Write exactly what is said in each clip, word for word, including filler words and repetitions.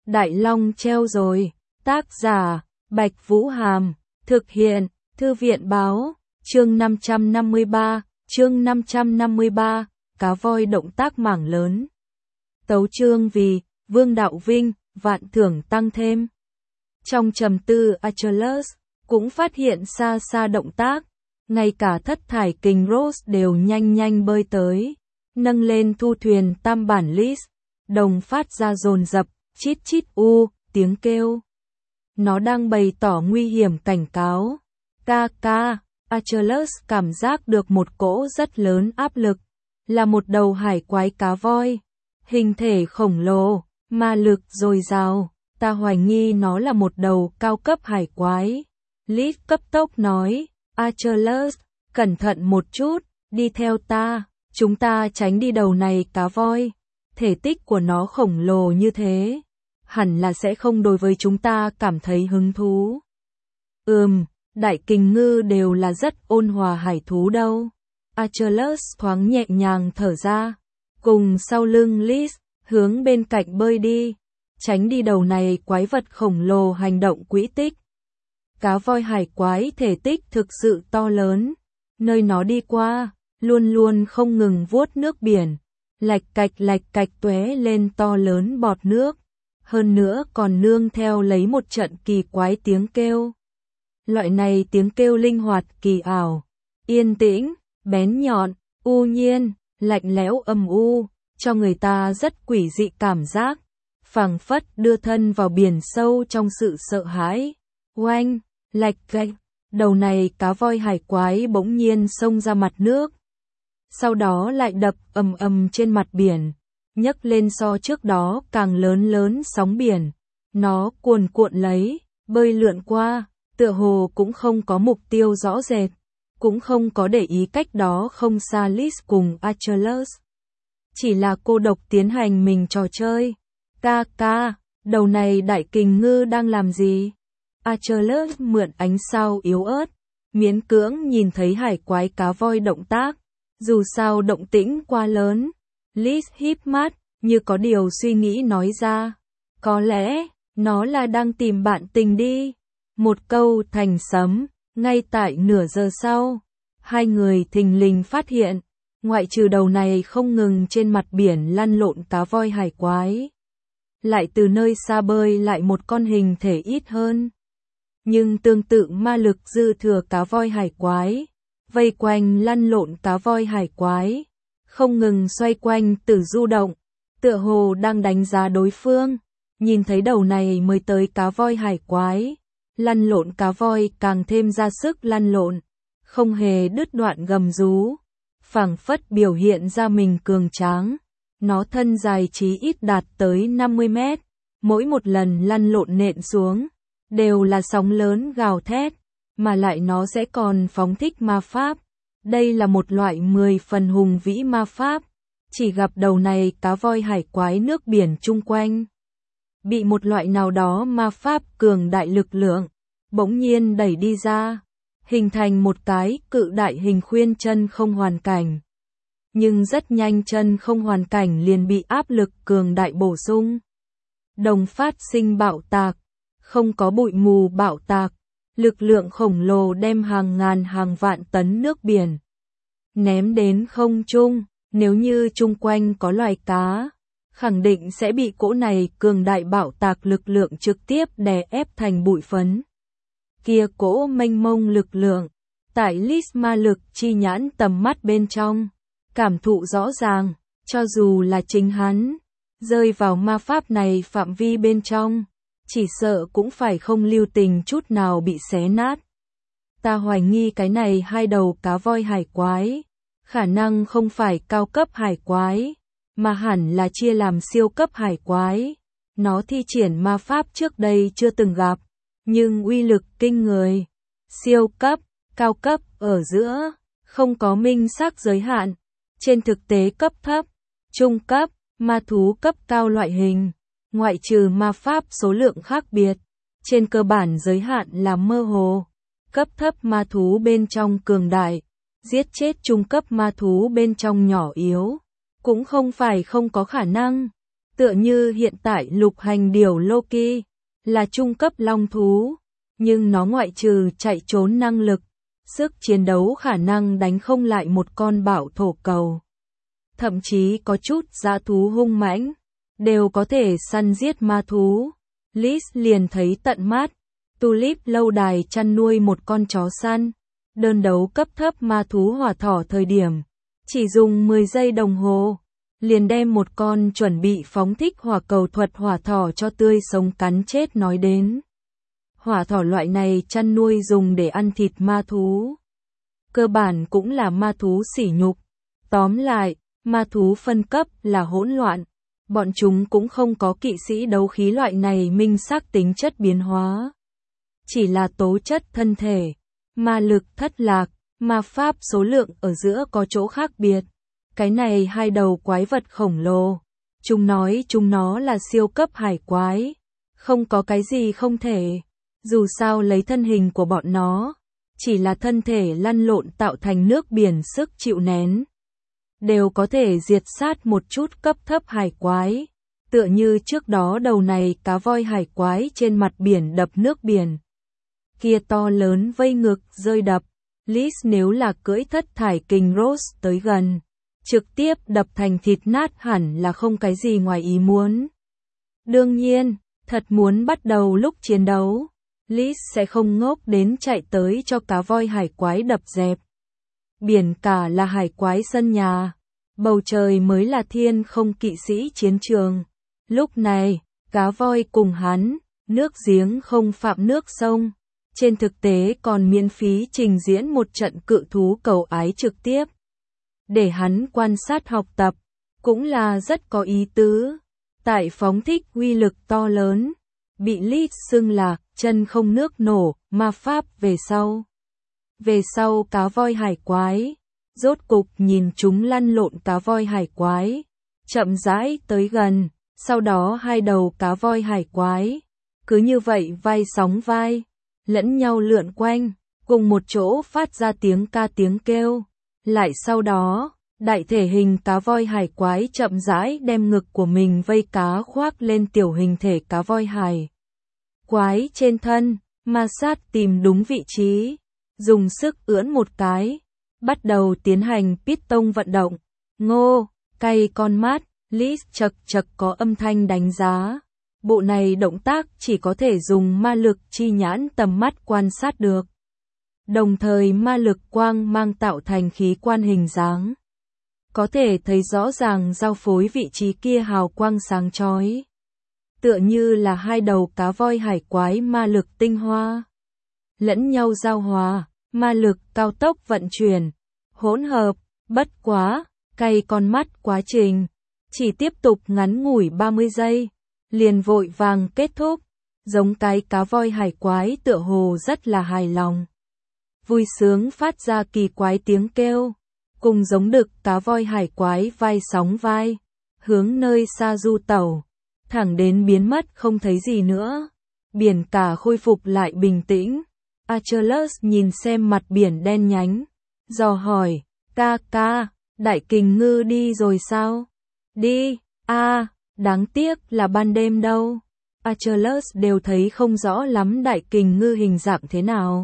Đại Long treo rồi. Tác giả, Bạch Vũ Hàm. Thực hiện, Thư viện Báo. Chương năm trăm năm mươi ba, chương năm trăm năm mươi ba, cá voi động tác mảng lớn. Tấu chương vì, Vương Đạo Vinh, vạn thưởng tăng thêm. Trong trầm tư Achilles, cũng phát hiện xa xa động tác, ngay cả thất thải kình Rose đều nhanh nhanh bơi tới, nâng lên thu thuyền tam bản list, đồng phát ra dồn dập, chít chít u, tiếng kêu. Nó đang bày tỏ nguy hiểm cảnh cáo. Ca ca, Achilles cảm giác được một cỗ rất lớn áp lực, là một đầu hải quái cá voi, hình thể khổng lồ, ma lực dồi dào, ta hoài nghi nó là một đầu cao cấp hải quái. Lis cấp tốc nói, Achilles, cẩn thận một chút, đi theo ta, chúng ta tránh đi đầu này cá voi. Thể tích của nó khổng lồ như thế, hẳn là sẽ không đối với chúng ta cảm thấy hứng thú. Ừm, đại kình ngư đều là rất ôn hòa hải thú đâu. Achilles thoáng nhẹ nhàng thở ra, cùng sau lưng Lis, hướng bên cạnh bơi đi, tránh đi đầu này quái vật khổng lồ hành động quỹ tích. Cá voi hải quái thể tích thực sự to lớn, nơi nó đi qua, luôn luôn không ngừng vuốt nước biển, lạch cạch lạch cạch tóe lên to lớn bọt nước, hơn nữa còn nương theo lấy một trận kỳ quái tiếng kêu. Loại này tiếng kêu linh hoạt kỳ ảo, yên tĩnh, bén nhọn, u nhiên, lạnh lẽo âm u, cho người ta rất quỷ dị cảm giác, phảng phất đưa thân vào biển sâu trong sự sợ hãi. Oanh, lạch cạch, đầu này cá voi hải quái bỗng nhiên xông ra mặt nước, sau đó lại đập ầm ầm trên mặt biển, nhấc lên so trước đó càng lớn lớn sóng biển. Nó cuồn cuộn lấy, bơi lượn qua, tựa hồ cũng không có mục tiêu rõ rệt, cũng không có để ý cách đó không xa Lis cùng Achilles. Chỉ là cô độc tiến hành mình trò chơi. Ca ca, đầu này đại kình ngư đang làm gì? Achilles mượn ánh sao yếu ớt, miễn cưỡng nhìn thấy hải quái cá voi động tác, dù sao động tĩnh quá lớn. Lis híp mắt, như có điều suy nghĩ nói ra, có lẽ, nó là đang tìm bạn tình đi. Một câu thành sấm, ngay tại nửa giờ sau, hai người thình lình phát hiện, ngoại trừ đầu này không ngừng trên mặt biển lăn lộn cá voi hải quái, lại từ nơi xa bơi lại một con hình thể ít hơn, nhưng tương tự ma lực dư thừa cá voi hải quái, vây quanh lăn lộn cá voi hải quái, không ngừng xoay quanh từ du động, tựa hồ đang đánh giá đối phương. Nhìn thấy đầu này mới tới cá voi hải quái, lăn lộn cá voi càng thêm ra sức lăn lộn, không hề đứt đoạn gầm rú, phảng phất biểu hiện ra mình cường tráng. Nó thân dài chí ít đạt tới năm mươi mét, mỗi một lần lăn lộn nện xuống, đều là sóng lớn gào thét, mà lại nó sẽ còn phóng thích ma pháp. Đây là một loại mười phần hùng vĩ ma pháp, chỉ gặp đầu này cá voi hải quái nước biển chung quanh bị một loại nào đó ma pháp cường đại lực lượng bỗng nhiên đẩy đi ra, hình thành một cái cự đại hình khuyên chân không hoàn cảnh. Nhưng rất nhanh chân không hoàn cảnh liền bị áp lực cường đại bổ sung. Đồng phát sinh bạo tạc, không có bụi mù bạo tạc, lực lượng khổng lồ đem hàng ngàn hàng vạn tấn nước biển ném đến không trung. Nếu như chung quanh có loài cá, khẳng định sẽ bị cỗ này cường đại bạo tạc lực lượng trực tiếp đè ép thành bụi phấn. Kia cỗ mênh mông lực lượng, tại Lis ma lực chi nhãn tầm mắt bên trong, cảm thụ rõ ràng, cho dù là chính hắn, rơi vào ma pháp này phạm vi bên trong, chỉ sợ cũng phải không lưu tình chút nào bị xé nát. Ta hoài nghi cái này hai đầu cá voi hải quái, khả năng không phải cao cấp hải quái, mà hẳn là chia làm siêu cấp hải quái. Nó thi triển ma pháp trước đây chưa từng gặp, nhưng uy lực kinh người. Siêu cấp, cao cấp ở giữa, không có minh xác giới hạn. Trên thực tế cấp thấp, trung cấp, ma thú cấp cao loại hình, ngoại trừ ma pháp số lượng khác biệt, trên cơ bản giới hạn là mơ hồ. Cấp thấp ma thú bên trong cường đại, giết chết trung cấp ma thú bên trong nhỏ yếu, cũng không phải không có khả năng. Tựa như hiện tại lục hành điểu Loki, là trung cấp long thú, nhưng nó ngoại trừ chạy trốn năng lực, sức chiến đấu khả năng đánh không lại một con bảo thổ cầu. Thậm chí có chút dã thú hung mãnh, đều có thể săn giết ma thú. Liz liền thấy tận mắt, Tulip lâu đài chăn nuôi một con chó săn, đơn đấu cấp thấp ma thú hỏa thỏ thời điểm, chỉ dùng mười giây đồng hồ, liền đem một con chuẩn bị phóng thích hỏa cầu thuật hỏa thỏ cho tươi sống cắn chết nói đến. Hỏa thỏ loại này chăn nuôi dùng để ăn thịt ma thú. Cơ bản cũng là ma thú sỉ nhục. Tóm lại, ma thú phân cấp là hỗn loạn. Bọn chúng cũng không có kỵ sĩ đấu khí loại này minh xác tính chất biến hóa. Chỉ là tố chất thân thể, ma lực thất lạc, ma pháp số lượng ở giữa có chỗ khác biệt. Cái này hai đầu quái vật khổng lồ. Chúng nói chúng nó là siêu cấp hải quái. Không có cái gì không thể. Dù sao lấy thân hình của bọn nó, chỉ là thân thể lăn lộn tạo thành nước biển sức chịu nén. Đều có thể diệt sát một chút cấp thấp hải quái. Tựa như trước đó đầu này cá voi hải quái trên mặt biển đập nước biển. Kia to lớn vây ngực rơi đập. Liz nếu là cưỡi thất thải kình Rose tới gần, trực tiếp đập thành thịt nát hẳn là không cái gì ngoài ý muốn. Đương nhiên, thật muốn bắt đầu lúc chiến đấu, Liz sẽ không ngốc đến chạy tới cho cá voi hải quái đập dẹp. Biển cả là hải quái sân nhà, bầu trời mới là thiên không kỵ sĩ chiến trường. Lúc này, cá voi cùng hắn, nước giếng không phạm nước sông. Trên thực tế còn miễn phí trình diễn một trận cự thú cầu ái trực tiếp. Để hắn quan sát học tập, cũng là rất có ý tứ. Tại phóng thích uy lực to lớn, bị Liz xưng là chân không nước nổ, ma pháp về sau. Về sau cá voi hải quái, rốt cục nhìn chúng lăn lộn cá voi hải quái, chậm rãi tới gần, sau đó hai đầu cá voi hải quái, cứ như vậy vai sóng vai, lẫn nhau lượn quanh, cùng một chỗ phát ra tiếng ca tiếng kêu. Lại sau đó, đại thể hình cá voi hải quái chậm rãi đem ngực của mình vây cá khoác lên tiểu hình thể cá voi hải quái trên thân, ma sát tìm đúng vị trí, dùng sức ưỡn một cái, bắt đầu tiến hành piston vận động. Ngô, cay con mắt, Liz chật chật có âm thanh đánh giá. Bộ này động tác chỉ có thể dùng ma lực chi nhãn tầm mắt quan sát được. Đồng thời ma lực quang mang tạo thành khí quan hình dáng. Có thể thấy rõ ràng giao phối vị trí kia hào quang sáng chói. Tựa như là hai đầu cá voi hải quái ma lực tinh hoa. Lẫn nhau giao hòa, ma lực cao tốc vận chuyển, hỗn hợp, bất quá, cay con mắt quá trình. Chỉ tiếp tục ngắn ngủi ba mươi giây, liền vội vàng kết thúc, giống cái cá voi hải quái tựa hồ rất là hài lòng. Vui sướng phát ra kỳ quái tiếng kêu, cùng giống đực cá voi hải quái vai sóng vai, hướng nơi xa du tẩu, thẳng đến biến mất không thấy gì nữa. Biển cả khôi phục lại bình tĩnh. Achilles nhìn xem mặt biển đen nhánh, dò hỏi, ca ca, đại kình ngư đi rồi sao? Đi, a à, đáng tiếc là ban đêm đâu. Achilles đều thấy không rõ lắm đại kình ngư hình dạng thế nào.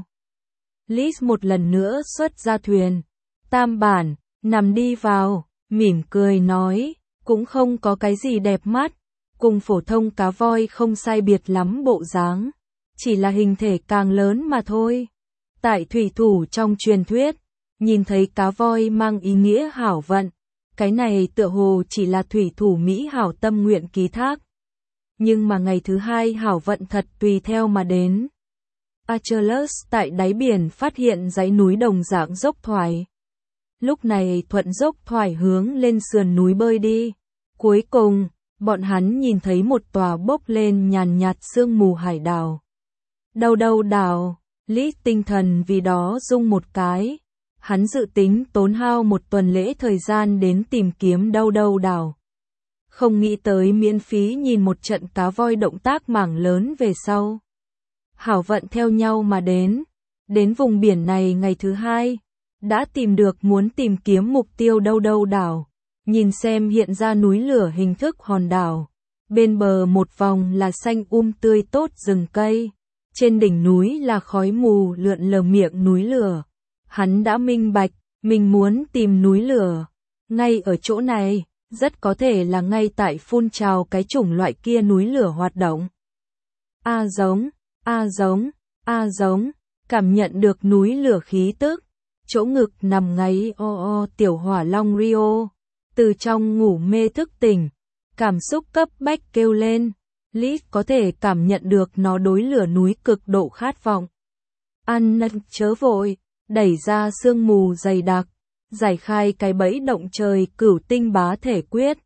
Liz một lần nữa xuất ra thuyền, tam bản, nằm đi vào, mỉm cười nói, cũng không có cái gì đẹp mắt, cùng phổ thông cá voi không sai biệt lắm bộ dáng, chỉ là hình thể càng lớn mà thôi. Tại thủy thủ trong truyền thuyết, nhìn thấy cá voi mang ý nghĩa hảo vận, cái này tựa hồ chỉ là thủy thủ Mỹ hảo tâm nguyện ký thác. Nhưng mà ngày thứ hai hảo vận thật tùy theo mà đến. Achilles tại đáy biển phát hiện dãy núi đồng dạng dốc thoải. Lúc này thuận dốc thoải hướng lên sườn núi bơi đi. Cuối cùng, bọn hắn nhìn thấy một tòa bốc lên nhàn nhạt sương mù hải đảo. Đâu đâu đảo, Lý tinh thần vì đó rung một cái. Hắn dự tính tốn hao một tuần lễ thời gian đến tìm kiếm đâu đâu đảo. Không nghĩ tới miễn phí nhìn một trận cá voi động tác mảng lớn về sau. Hảo vận theo nhau mà đến. Đến vùng biển này ngày thứ hai, đã tìm được muốn tìm kiếm mục tiêu đâu đâu đảo. Nhìn xem hiện ra núi lửa hình thức hòn đảo, bên bờ một vòng là xanh um tươi tốt rừng cây, trên đỉnh núi là khói mù lượn lờ miệng núi lửa. Hắn đã minh bạch, mình muốn tìm núi lửa. Ngay ở chỗ này, rất có thể là ngay tại phun trào cái chủng loại kia núi lửa hoạt động. A giống, a giống, a giống, cảm nhận được núi lửa khí tức, chỗ ngực nằm ngáy o o tiểu hỏa long Rio, từ trong ngủ mê thức tỉnh, cảm xúc cấp bách kêu lên, Lý có thể cảm nhận được nó đối lửa núi cực độ khát vọng. Ăn năn chớ vội, đẩy ra sương mù dày đặc, giải khai cái bẫy động trời cửu tinh bá thể quyết,